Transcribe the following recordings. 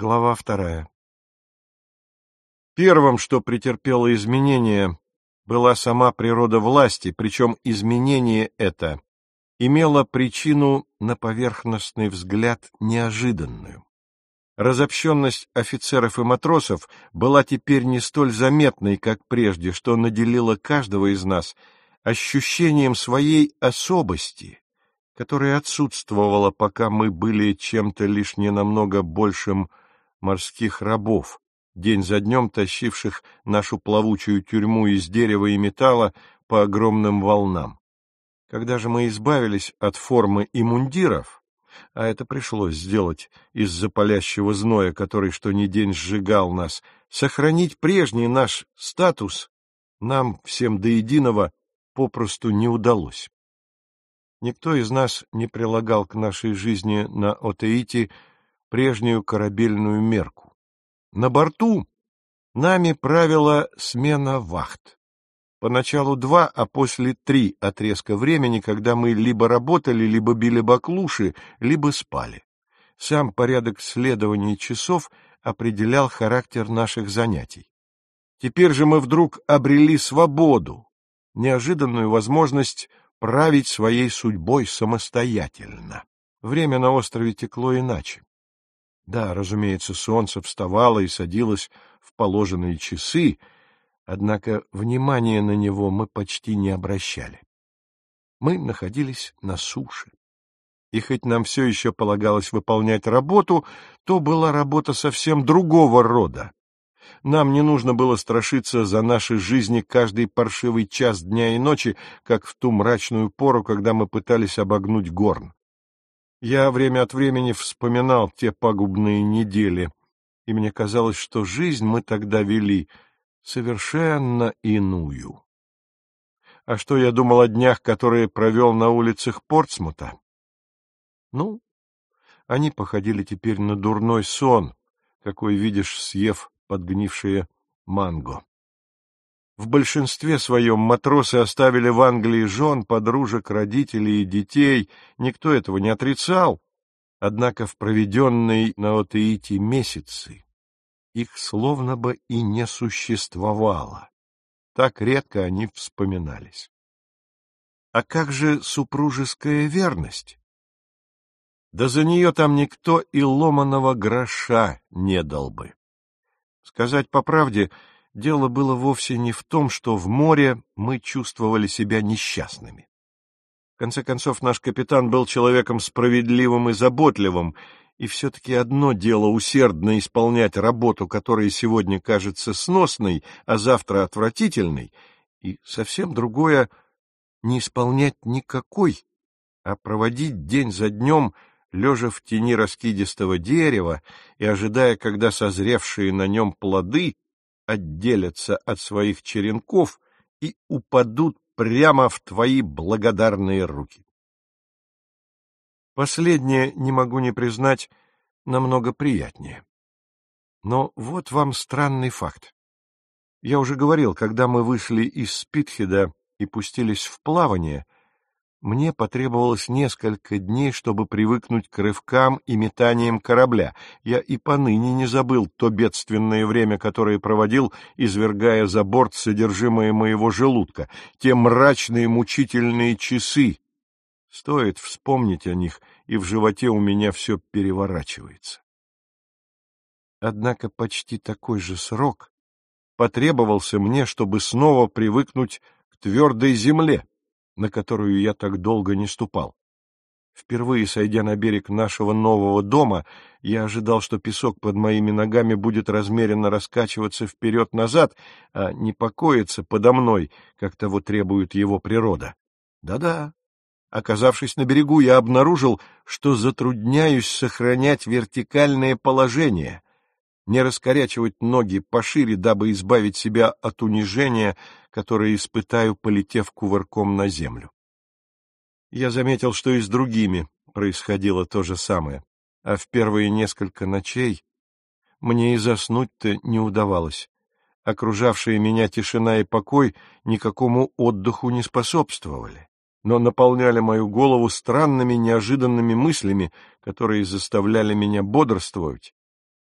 Глава 2. Первым, что претерпело изменение, была сама природа власти, причем изменение это имело причину, на поверхностный взгляд, неожиданную. Разобщенность офицеров и матросов была теперь не столь заметной, как прежде, что наделило каждого из нас ощущением своей особости, которая отсутствовала, пока мы были чем-то лишь ненамного большим морских рабов, день за днем тащивших нашу плавучую тюрьму из дерева и металла по огромным волнам. Когда же мы избавились от формы и мундиров, а это пришлось сделать из-за палящего зноя, который что ни день сжигал нас, сохранить прежний наш статус нам всем до единого попросту не удалось. Никто из нас не прилагал к нашей жизни на Отеите прежнюю корабельную мерку. На борту нами правила смена вахт. Поначалу 2, а после 3 отрезка времени, когда мы либо работали, либо били баклуши, либо спали. Сам порядок следования часов определял характер наших занятий. Теперь же мы вдруг обрели свободу, неожиданную возможность править своей судьбой самостоятельно. Время на острове текло иначе. Да, разумеется, солнце вставало и садилось в положенные часы, однако внимания на него мы почти не обращали. Мы находились на суше, и хоть нам все еще полагалось выполнять работу, то была работа совсем другого рода. Нам не нужно было страшиться за наши жизни каждый паршивый час дня и ночи, как в ту мрачную пору, когда мы пытались обогнуть Горн. Я время от времени вспоминал те пагубные недели, и мне казалось, что жизнь мы тогда вели совершенно иную. А что я думал о днях, которые провел на улицах Портсмута? Ну, они походили теперь на дурной сон, какой видишь, съев подгнившее манго. В большинстве своем матросы оставили в Англии жен, подружек, родителей и детей, никто этого не отрицал, однако в проведенные на Отеите месяцы их словно бы и не существовало. Так редко они вспоминались. А как же супружеская верность? Да за нее там никто и ломаного гроша не дал бы. Сказать по правде, дело было вовсе не в том, что в море мы чувствовали себя несчастными. В конце концов, наш капитан был человеком справедливым и заботливым, и все-таки одно дело усердно исполнять работу, которая сегодня кажется сносной, а завтра отвратительной, и совсем другое — не исполнять никакой, а проводить день за днем, лежа в тени раскидистого дерева и ожидая, когда созревшие на нем плоды отделятся от своих черенков и упадут прямо в твои благодарные руки. Последнее, не могу не признать, намного приятнее. Но вот вам странный факт. Я уже говорил, когда мы вышли из Спитхеда и пустились в плавание, мне потребовалось несколько дней, чтобы привыкнуть к рывкам и метаниям корабля. Я и поныне не забыл то бедственное время, которое проводил, извергая за борт содержимое моего желудка, те мрачные мучительные часы. Стоит вспомнить о них, и в животе у меня все переворачивается. Однако почти такой же срок потребовался мне, чтобы снова привыкнуть к твердой земле, на которую я так долго не ступал. Впервые сойдя на берег нашего нового дома, я ожидал, что песок под моими ногами будет размеренно раскачиваться вперед-назад, а не покоиться подо мной, как того требует его природа. Да-да. Оказавшись на берегу, я обнаружил, что затрудняюсь сохранять вертикальное положение, не раскорячивать ноги пошире, дабы избавить себя от унижения, которое испытаю, полетев кувырком на землю. Я заметил, что и с другими происходило то же самое, а в первые несколько ночей мне и заснуть-то не удавалось. Окружавшие меня тишина и покой никакому отдыху не способствовали, но наполняли мою голову странными, неожиданными мыслями, которые заставляли меня бодрствовать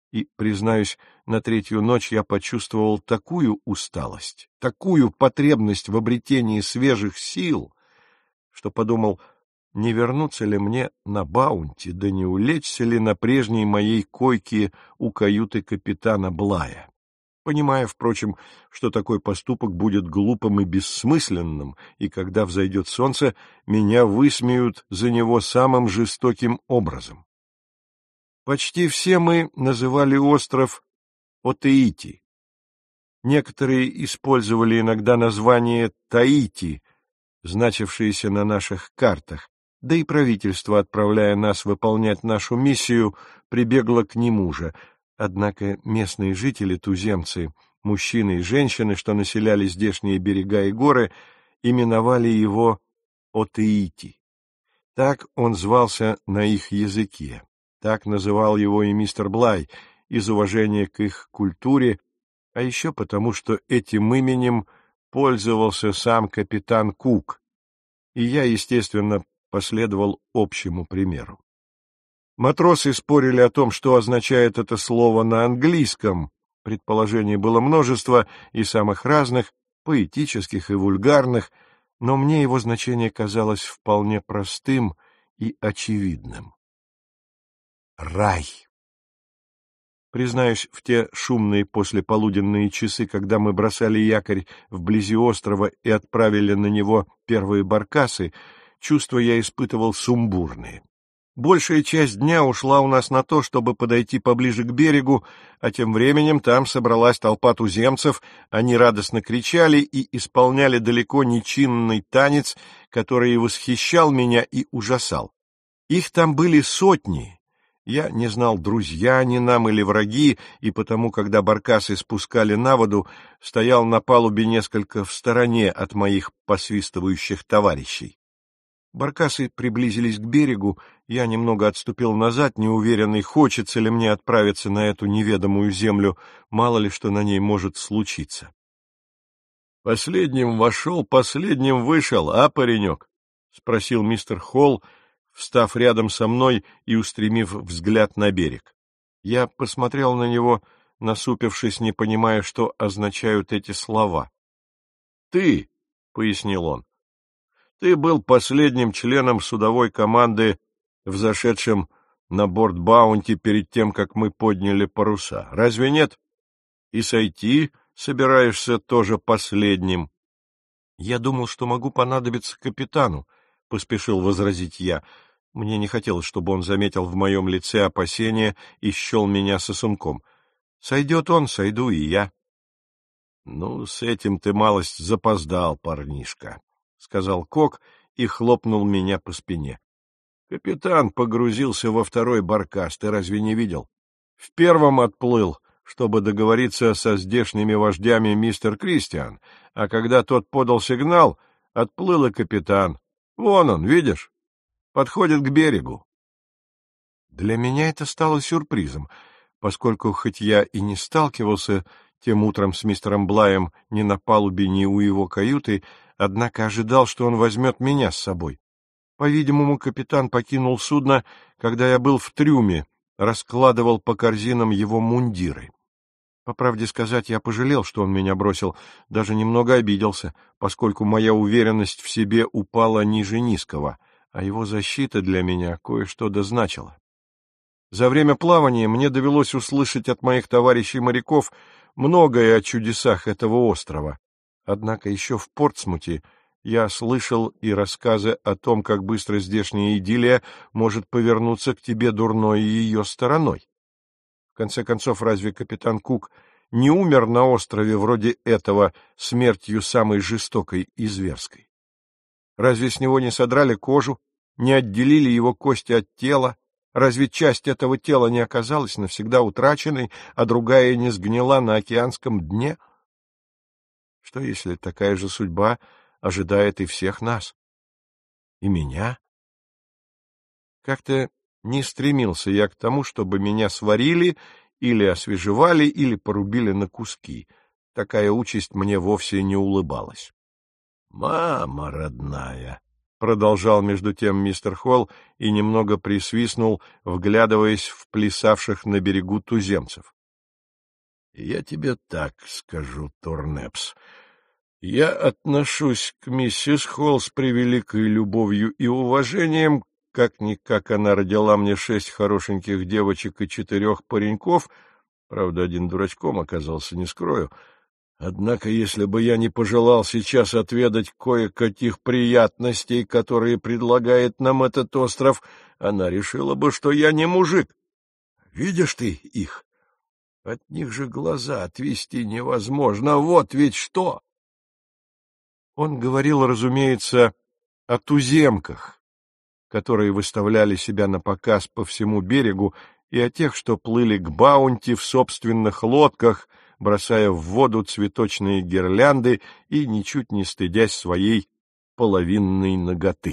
и, признаюсь, на третью ночь я почувствовал такую усталость, такую потребность в обретении свежих сил, что подумал, не вернуться ли мне на Баунти, да не улечься ли на прежней моей койке у каюты капитана Блая, понимая, впрочем, что такой поступок будет глупым и бессмысленным, и когда взойдет солнце, меня высмеют за него самым жестоким образом. Почти все мы называли остров Отеити. Некоторые использовали иногда название Таити, значившееся на наших картах, да и правительство, отправляя нас выполнять нашу миссию, прибегло к нему же. Однако местные жители, туземцы, мужчины и женщины, что населяли здешние берега и горы, именовали его Отеити. Так он звался на их языке. Так называл его и мистер Блай из уважения к их культуре, а еще потому, что этим именем пользовался сам капитан Кук, и я, естественно, последовал общему примеру. Матросы спорили о том, что означает это слово на английском. Предположений было множество, и самых разных, поэтических и вульгарных, но мне его значение казалось вполне простым и очевидным. Рай. Признаюсь, в те шумные послеполуденные часы, когда мы бросали якорь вблизи острова и отправили на него первые баркасы, чувства я испытывал сумбурные. Большая часть дня ушла у нас на то, чтобы подойти поближе к берегу, а тем временем там собралась толпа туземцев, они радостно кричали и исполняли далеко не чинный танец, который восхищал меня и ужасал. Их там были сотни. Я не знал, друзья они нам или враги, и потому, когда баркасы спускали на воду, стоял на палубе несколько в стороне от моих посвистывающих товарищей. Баркасы приблизились к берегу, я немного отступил назад, неуверенный, хочется ли мне отправиться на эту неведомую землю, мало ли что на ней может случиться. — Последним вошел, последним вышел, а, паренек? — спросил мистер Холл, встав рядом со мной и устремив взгляд на берег. Я посмотрел на него, насупившись, не понимая, что означают эти слова. — Ты, — пояснил он, — ты был последним членом судовой команды, взошедшим на борт Баунти перед тем, как мы подняли паруса. Разве нет? И сойти собираешься тоже последним. — Я думал, что могу понадобиться капитану, — поспешил возразить я. Мне не хотелось, чтобы он заметил в моем лице опасения и счел меня сосунком. Сойдет он, сойду и я. — Ну, с этим ты малость запоздал, парнишка, — сказал Кок и хлопнул меня по спине. — Капитан погрузился во второй баркас, ты разве не видел? В первом отплыл, чтобы договориться со здешними вождями мистер Кристиан, а когда тот подал сигнал, отплыл и капитан. Вон он, видишь? Подходит к берегу. Для меня это стало сюрпризом, поскольку, хоть я и не сталкивался тем утром с мистером Блаем ни на палубе, ни у его каюты, однако ожидал, что он возьмет меня с собой. По-видимому, капитан покинул судно, когда я был в трюме, раскладывал по корзинам его мундиры. По правде сказать, я пожалел, что он меня бросил, даже немного обиделся, поскольку моя уверенность в себе упала ниже низкого, а его защита для меня кое-что дозначила. За время плавания мне довелось услышать от моих товарищей-моряков многое о чудесах этого острова. Однако еще в Портсмуте я слышал и рассказы о том, как быстро здешняя идиллия может повернуться к тебе дурной ее стороной. В конце концов, разве капитан Кук не умер на острове вроде этого смертью самой жестокой и зверской? Разве с него не содрали кожу, не отделили его кости от тела? Разве часть этого тела не оказалась навсегда утраченной, а другая не сгнила на океанском дне? Что, если такая же судьба ожидает и всех нас? И меня? Как-то не стремился я к тому, чтобы меня сварили или освежевали, или порубили на куски. Такая участь мне вовсе не улыбалась. — Мама родная! продолжал между тем мистер Холл и немного присвистнул, вглядываясь в плясавших на берегу туземцев. — Я тебе так скажу, Торнепс. Я отношусь к миссис Холл с превеликой любовью и уважением. Как-никак она родила мне 6 хорошеньких девочек и 4 пареньков, правда, один дурачком оказался, не скрою. Однако, если бы я не пожелал сейчас отведать кое-каких приятностей, которые предлагает нам этот остров, она решила бы, что я не мужик. Видишь ты их? От них же глаза отвести невозможно. Вот ведь что! Он говорил, разумеется, о туземках, которые выставляли себя на показ по всему берегу, и о тех, что плыли к Баунти в собственных лодках, бросая в воду цветочные гирлянды и ничуть не стыдясь своей половинной наготы.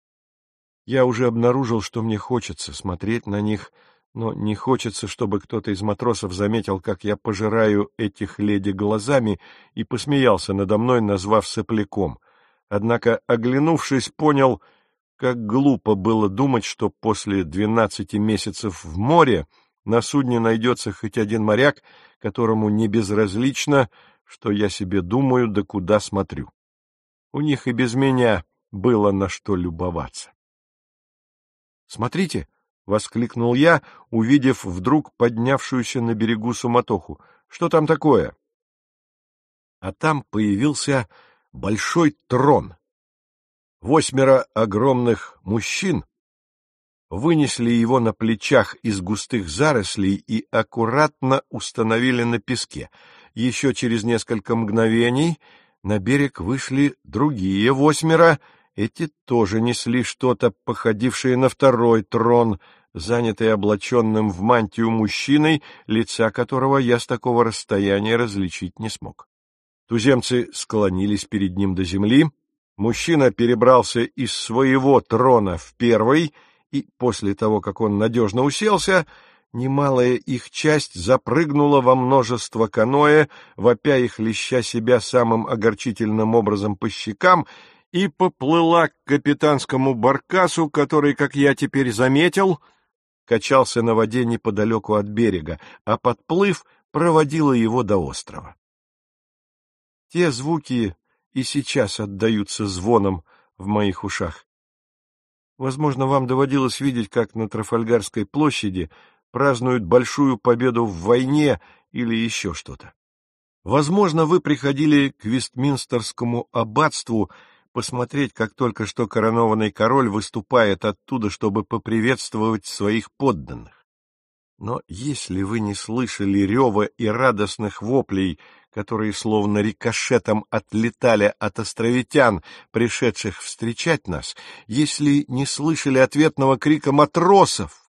Я уже обнаружил, что мне хочется смотреть на них, но не хочется, чтобы кто-то из матросов заметил, как я пожираю этих леди глазами, и посмеялся надо мной, назвав сопляком. Однако, оглянувшись, понял, как глупо было думать, что после 12 месяцев в море на судне найдется хоть один моряк, которому не безразлично, что я себе думаю, да куда смотрю. У них и без меня было на что любоваться. «Смотрите!» — воскликнул я, увидев вдруг поднявшуюся на берегу суматоху. «Что там такое?» А там появился большой трон. 8 огромных мужчин вынесли его на плечах из густых зарослей и аккуратно установили на песке. Еще через несколько мгновений на берег вышли другие 8. Эти тоже несли что-то, походившее на второй трон, занятый облаченным в мантию мужчиной, лица которого я с такого расстояния различить не смог. Туземцы склонились перед ним до земли, мужчина перебрался из своего трона в первый, и после того, как он надежно уселся, немалая их часть запрыгнула во множество каноэ, вопя и хлеща себя самым огорчительным образом по щекам, и поплыла к капитанскому баркасу, который, как я теперь заметил, качался на воде неподалеку от берега, а подплыв проводила его до острова. Те звуки и сейчас отдаются звоном в моих ушах. Возможно, вам доводилось видеть, как на Трафальгарской площади празднуют большую победу в войне или еще что-то. Возможно, вы приходили к Вестминстерскому аббатству посмотреть, как только что коронованный король выступает оттуда, чтобы поприветствовать своих подданных. Но если вы не слышали рева и радостных воплей, которые словно рикошетом отлетали от островитян, пришедших встречать нас, если не слышали ответного крика матросов,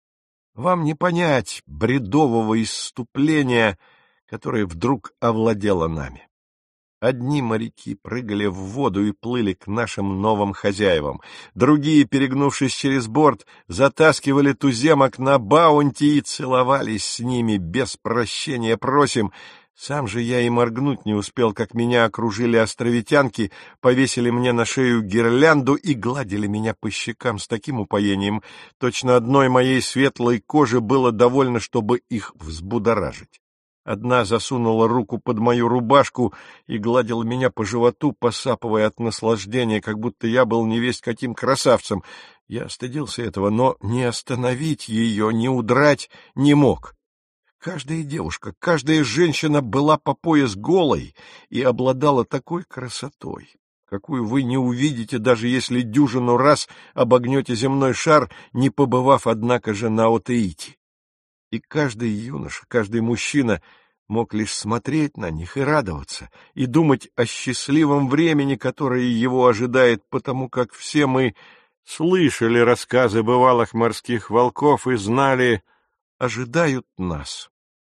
вам не понять бредового исступления, которое вдруг овладело нами. Одни моряки прыгали в воду и плыли к нашим новым хозяевам, другие, перегнувшись через борт, затаскивали туземок на Баунти и целовались с ними без прощения, просим. Сам же я и моргнуть не успел, как меня окружили островитянки, повесили мне на шею гирлянду и гладили меня по щекам с таким упоением, точно одной моей светлой кожи было довольно, чтобы их взбудоражить. Одна засунула руку под мою рубашку и гладила меня по животу, посапывая от наслаждения, как будто я был невесть каким красавцем. Я стыдился этого, но не остановить ее, не удрать не мог. Каждая девушка, каждая женщина была по пояс голой и обладала такой красотой, какую вы не увидите, даже если дюжину раз обогнете земной шар, не побывав, однако же, на Отеите. И каждый юноша, каждый мужчина мог лишь смотреть на них и радоваться, и думать о счастливом времени, которое его ожидает, потому как все мы слышали рассказы бывалых морских волков и знали, ожидают нас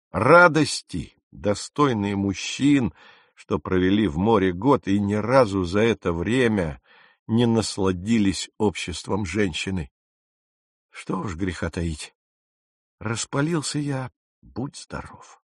радости, достойные мужчин, что провели в море год и ни разу за это время не насладились обществом женщины. Что уж греха таить. Распалился я, будь здоров.